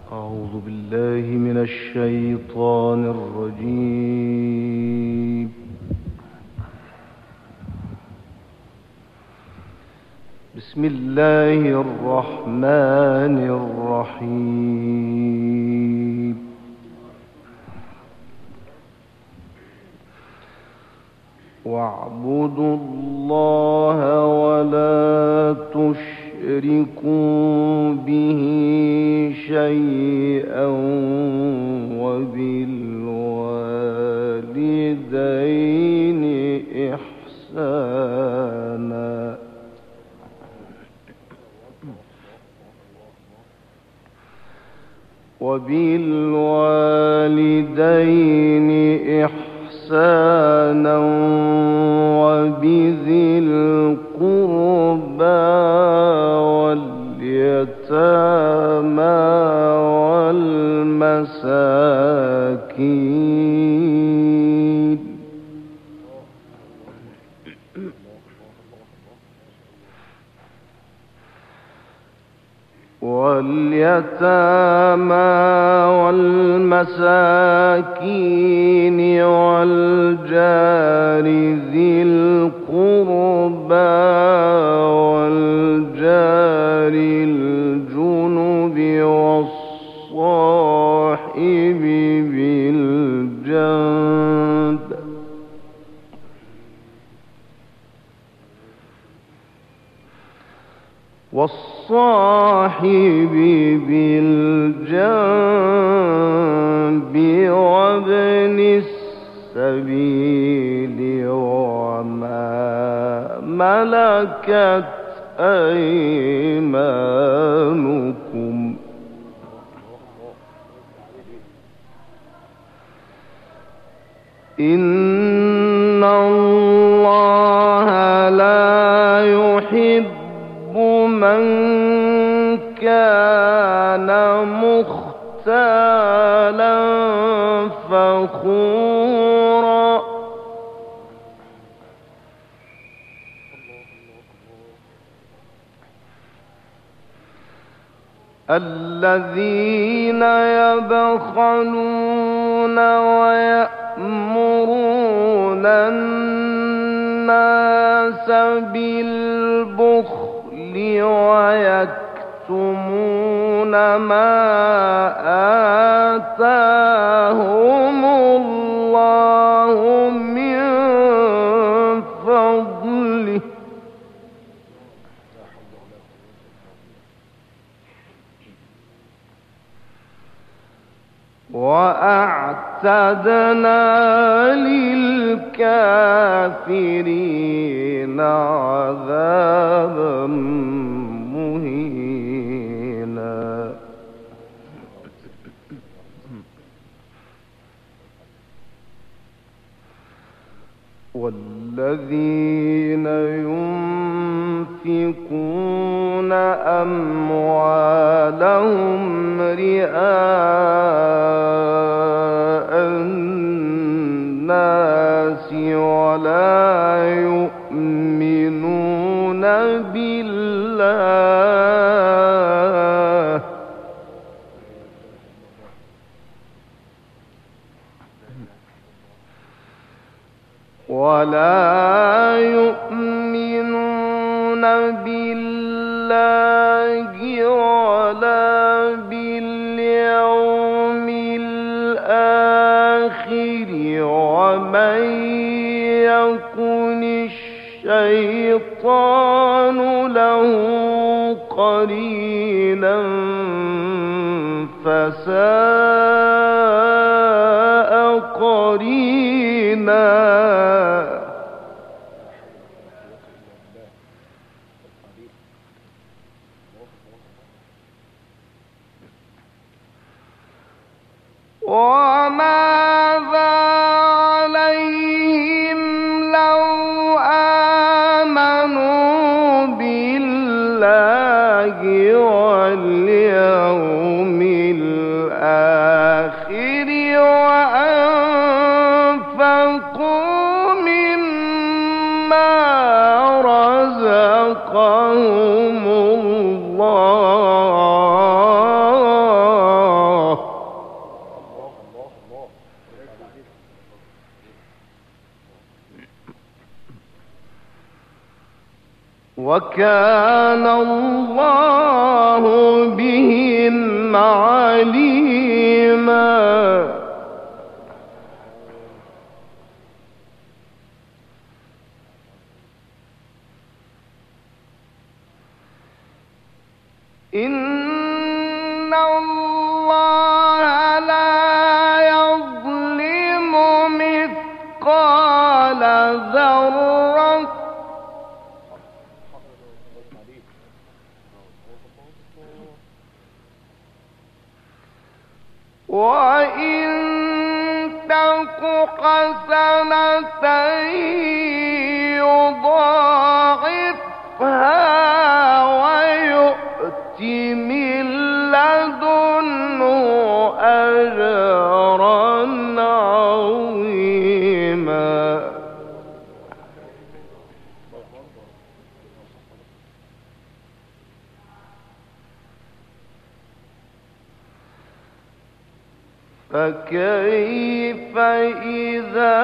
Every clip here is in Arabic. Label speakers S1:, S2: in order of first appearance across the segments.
S1: أعوذ بالله من الشيطان الرجيم. بسم الله الرحمن الرحيم. واعبدوا الله ولا تشركوا به شيئا وبالوالدين إحسانا وبذي القربى واليتامى والمساكين والجار ذي القربى والجار الجنب والصاحب بالجنب وابن السبيل وما ملكت أيمانكم إن الله لا يحب من كان مختالا فخورا الذين يبخلون ويأمرون الناس بالبخل ويكتمون ما آتاهم الله من فضله وأعتدنا للكافرين عذابا مهينا والذين ينفقون أموالهم رئاء الناس ولا يؤمنون بالله ولا باليوم الآخر ومن يكن الشيطان له قرينا فساء قرينا وماذا عليهم لو آمنوا بالله واليوم الآخر وأنفقوا مما رزقهم. رزقهم الله وكان الله بهم عليما. إن الله لا يظلم مثقال ذرة وإن تك حسنة يضاعفها ويؤت من لدنه أجرا عظيما. فكيف إذا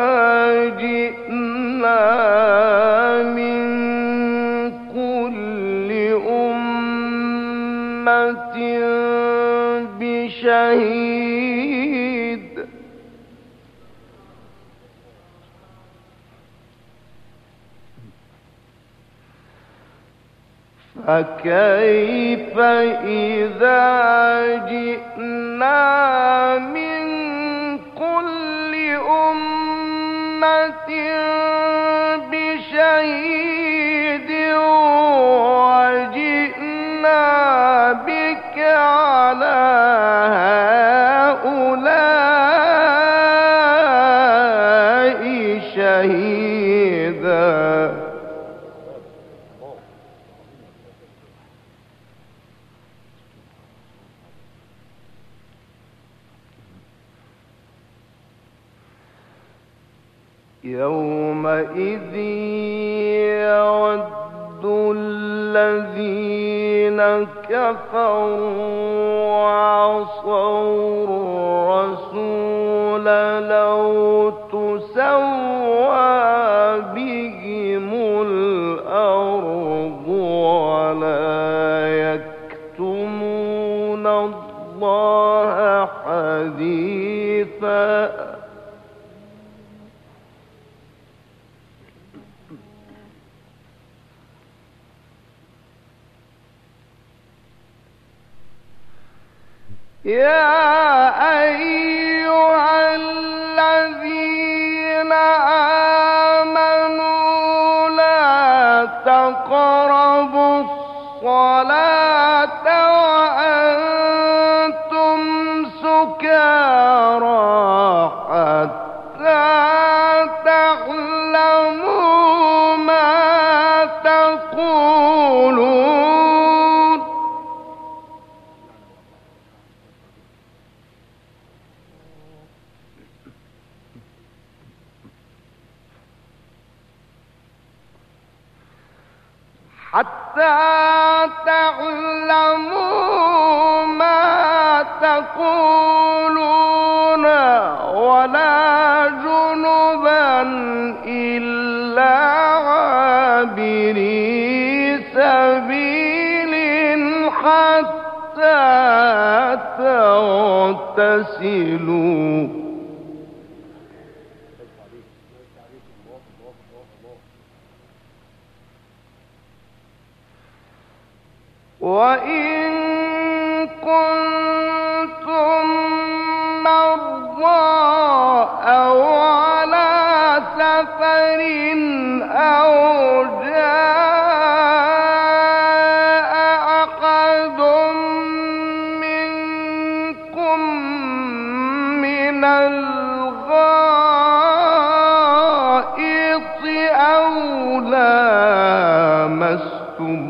S1: جئنا من كل أمة بشهيد فكيف إذا جئنا من كل أمة بشهيد وجئنا بك على هؤلاء شهيدا. يومئذ يود الذين كفروا وعصوا الرسول لو تسوى بهم الأرض ولا يكتمون الله حديثا. يا أيها الذين آمنوا لا تقربوا الصلاة وأنتم سكارى حتى تعلموا ما تقولون. حتى تعلموا ما تقولون ولا جنبا إلا عابري سبيل حتى تغتسلوا. وإن كنتم مرضى أو على سفر أو جاء أحد منكم من الغائط أو لامستم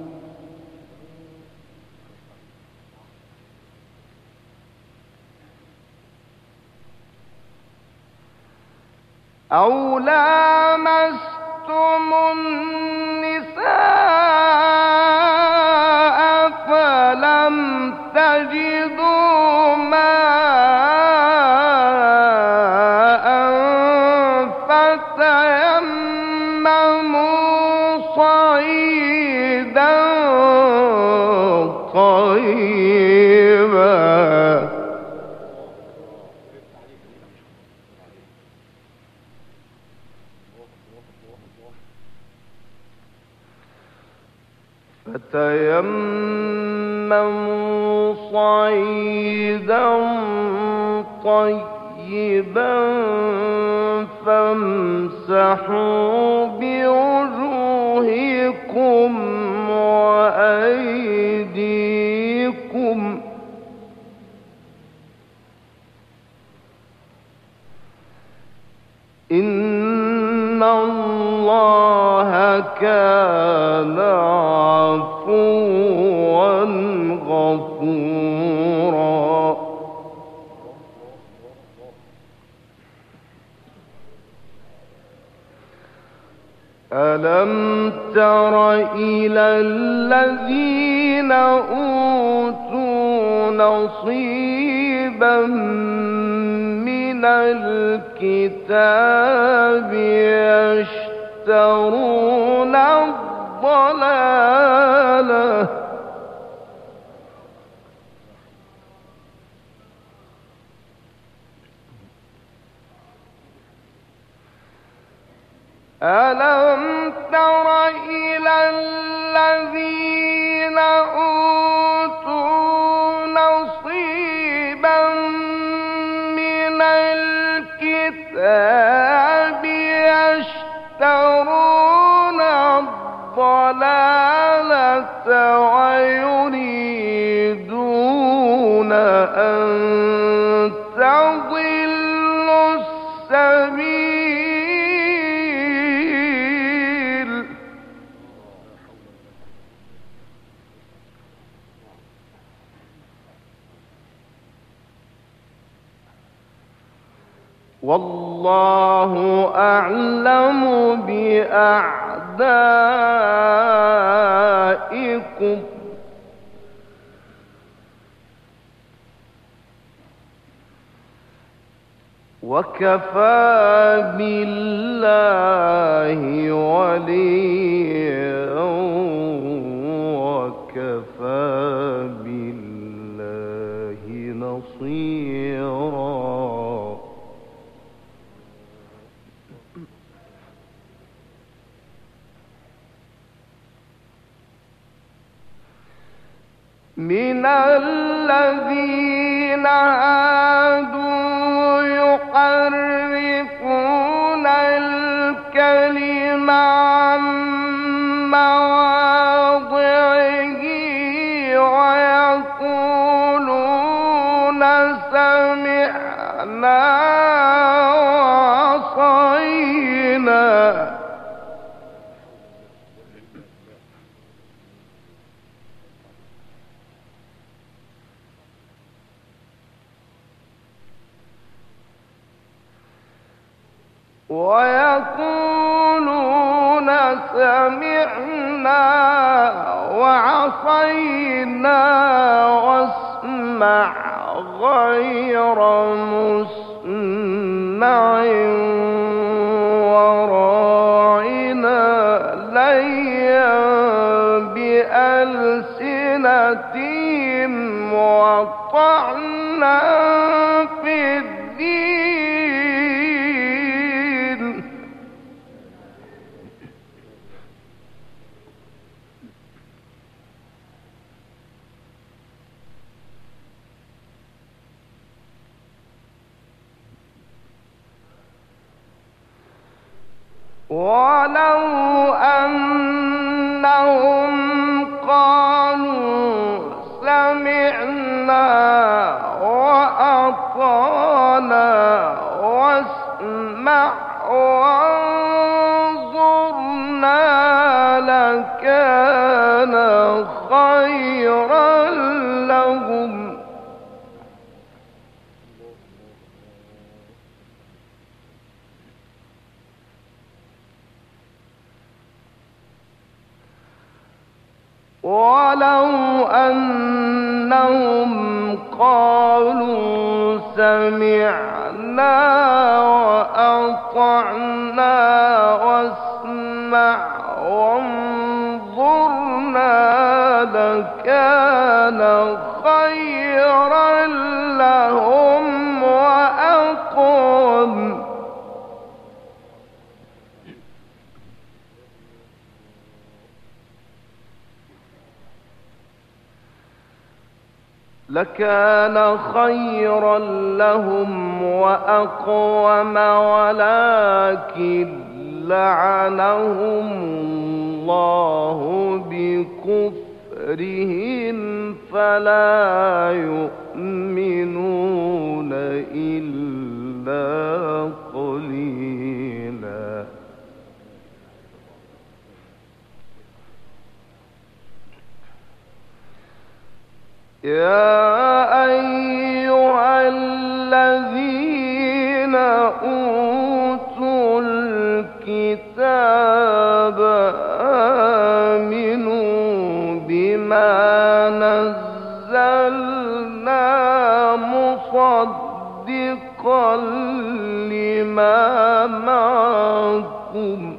S1: النساء فلم تجدوا ماء فتيمموا صعيدا طيبا. فتيمموا صعيدا طيبا فامسحوا بوجوهكم وأيديكم إن الله كان عفوا غفورا. ألم تر إلى الذين أوتوا نصيبا من الكتاب يشترون الضلالة ألم تر إلى الذين أوتوا نصيبا من الكتاب يشترون الضلالة ويريدون أن تضلوا السبيل. والله أعلم بأعدائكم وكفى بالله وليا وكفى بالله نصيرا. من الذين هادوا يحرفون الكلم عن مواضعه ويقولون سمعنا وعصينا واسمع غير مسمع وراعنا ليا بألسنتهم وطعنا في الدين. ولو أنهم قالوا سمعنا وأطعنا واسمع وانظرنا لكان خيرا لهم. ولو أنهم قالوا سمعنا وأطعنا واسمع وانظرنا لكان لكان خيرا لهم وأقوم ولكن لعنهم الله بكفرهم فلا يؤمنون إلا قليلا. يا أيها الذين أوتوا الكتاب آمنوا بما نزلنا مصدقا لما معكم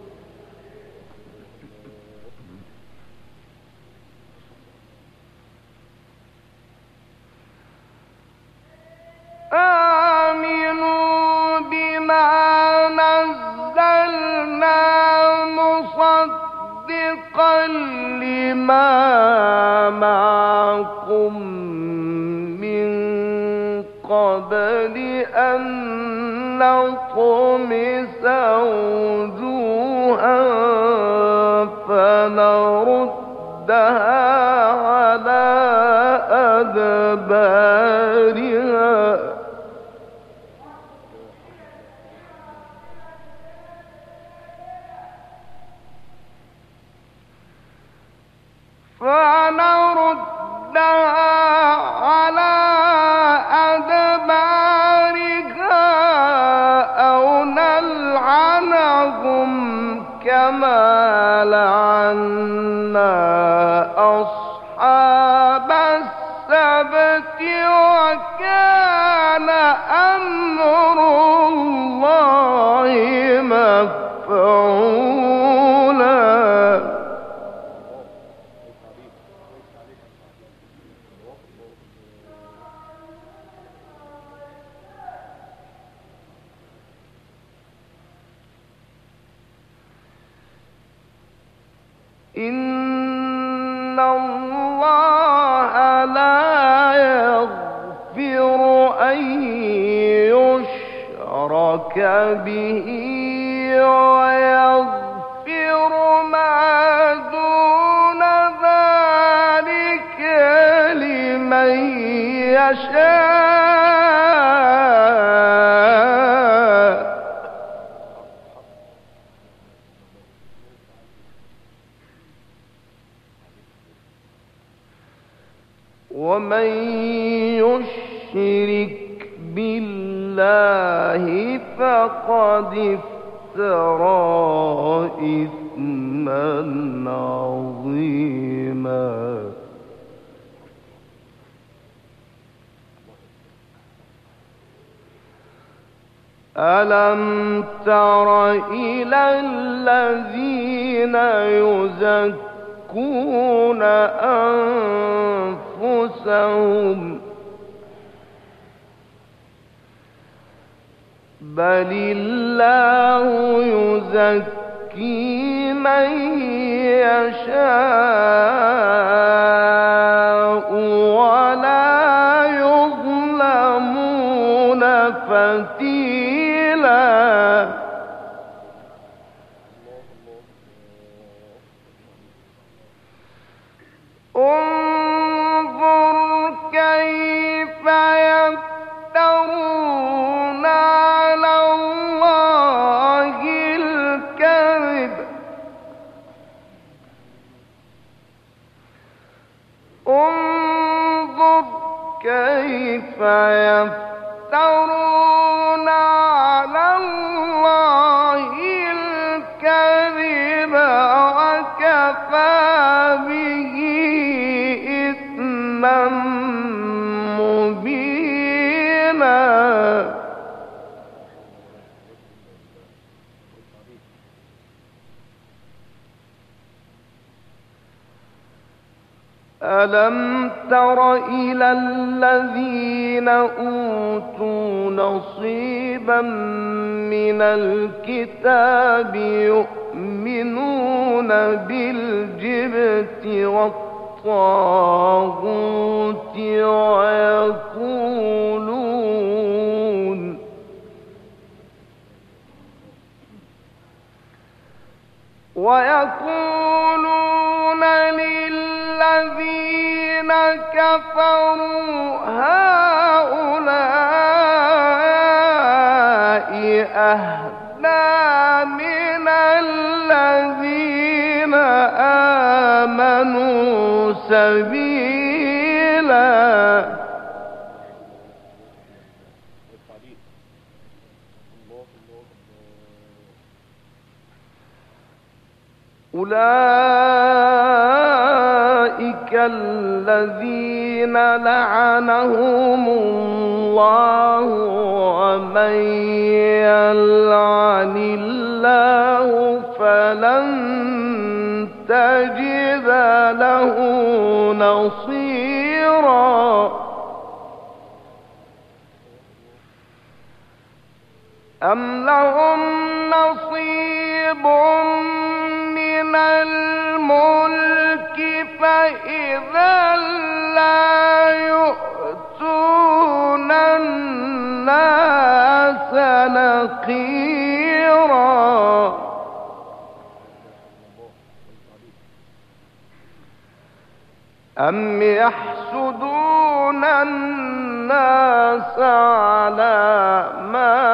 S1: من قبل أن نطمس وجوها فنردها على أدبارها أو نلعنهم كما لعنا أصحاب السبت وكان أمر الله مفعولا. إن الله لا يغفر أن يشرك به ويغفر ما دون ذلك لمن يشاء. ومن يشرك بالله فقد افترى إثما عظيما. ألم تر إلى الذين يزكون أنفسهم بل الله يزكي من يشاء ولا يظلمون فتيلا. انظر كيف يفترون على الله الكذب انظر كيف يفترون على الله الكذب وكفى به إثما مبينا. ألم تر إلى الذين أوتوا نصيبا من الكتاب يؤمنون بالجبت والطاغوت ويقولون للذين كفروا هؤلاء أهدى من الذين آمنوا سبيلا. أولئك الذين لعنهم الله ومن يلعن الله فلن تجد له نصيرا. أم لهم نصيب من الملك فإذا لا يؤتون الناس نقيرا. أم يحسدون الناس على ما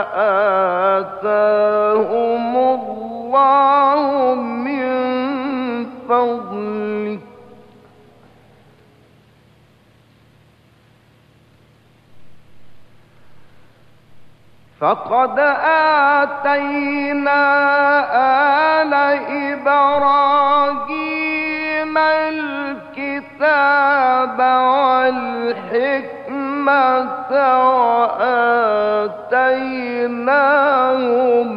S1: آتاهم الله من فضله فقد آتينا آل إبراهيم الكتاب والحكمة وآتيناهم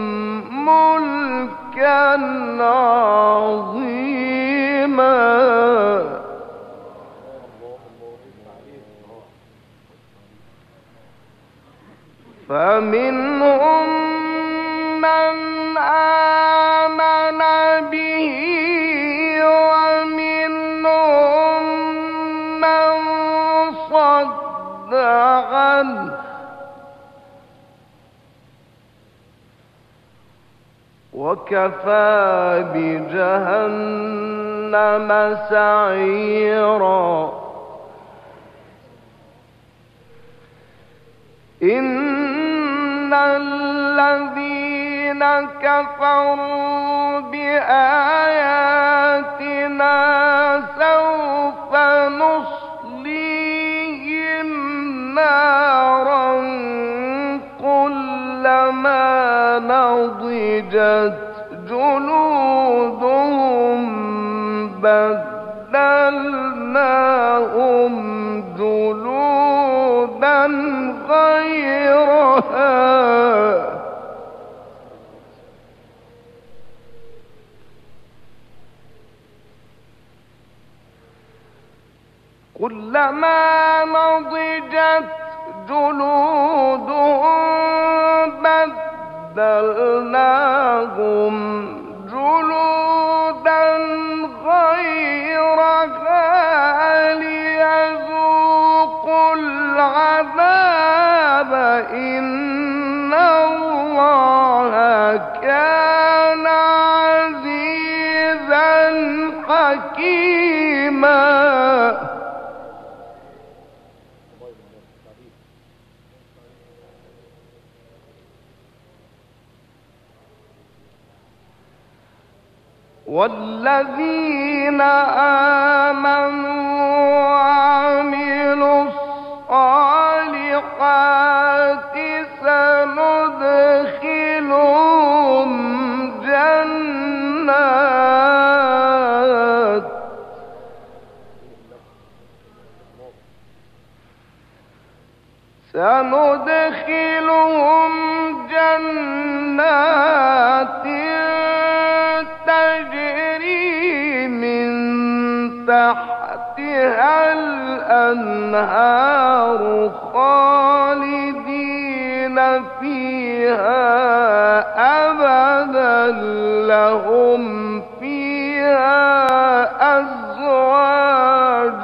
S1: ملكا عظيما. فمنهم من آمن به ومنهم من صد عنه وكفى بجهنم سعيرا. إن الذين كفروا بآياتنا سوف نصليهم نارا كلما نضجت جلودهم بدلناهم جلودا غيرها كلما نضجت جلودهم بدلناهم جلودا غيرها ليذوقوا العذاب إن الله كان عزيزا حكيما. والذين آمنوا وعملوا الصالحات سندخلهم جنات تجري من تحت فيها الأنهار خالدين فيها أبدا لهم فيها أزواج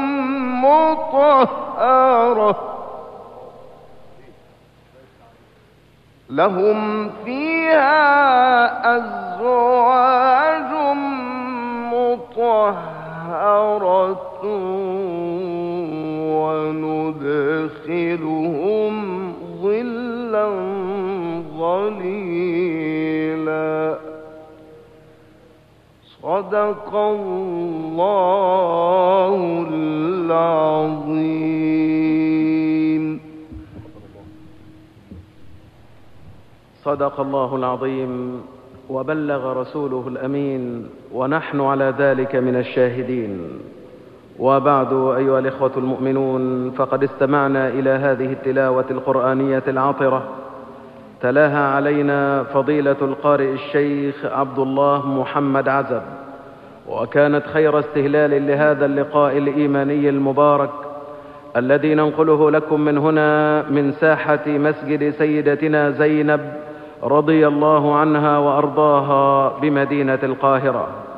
S1: مطهرة وندخلهم ظلا ظليلا. صدق الله العظيم.
S2: صدق الله العظيم وبلغ رسوله الأمين، ونحن على ذلك من الشاهدين. وبعد، أيها الإخوة المؤمنون، فقد استمعنا إلى هذه التلاوة القرآنية العطرة تلاها علينا فضيلة القارئ الشيخ عبد الله محمد عزب، وكانت خير استهلال لهذا اللقاء الإيماني المبارك الذي ننقله لكم من هنا من ساحة مسجد سيدتنا زينب رضي الله عنها وأرضاها بمدينة القاهرة.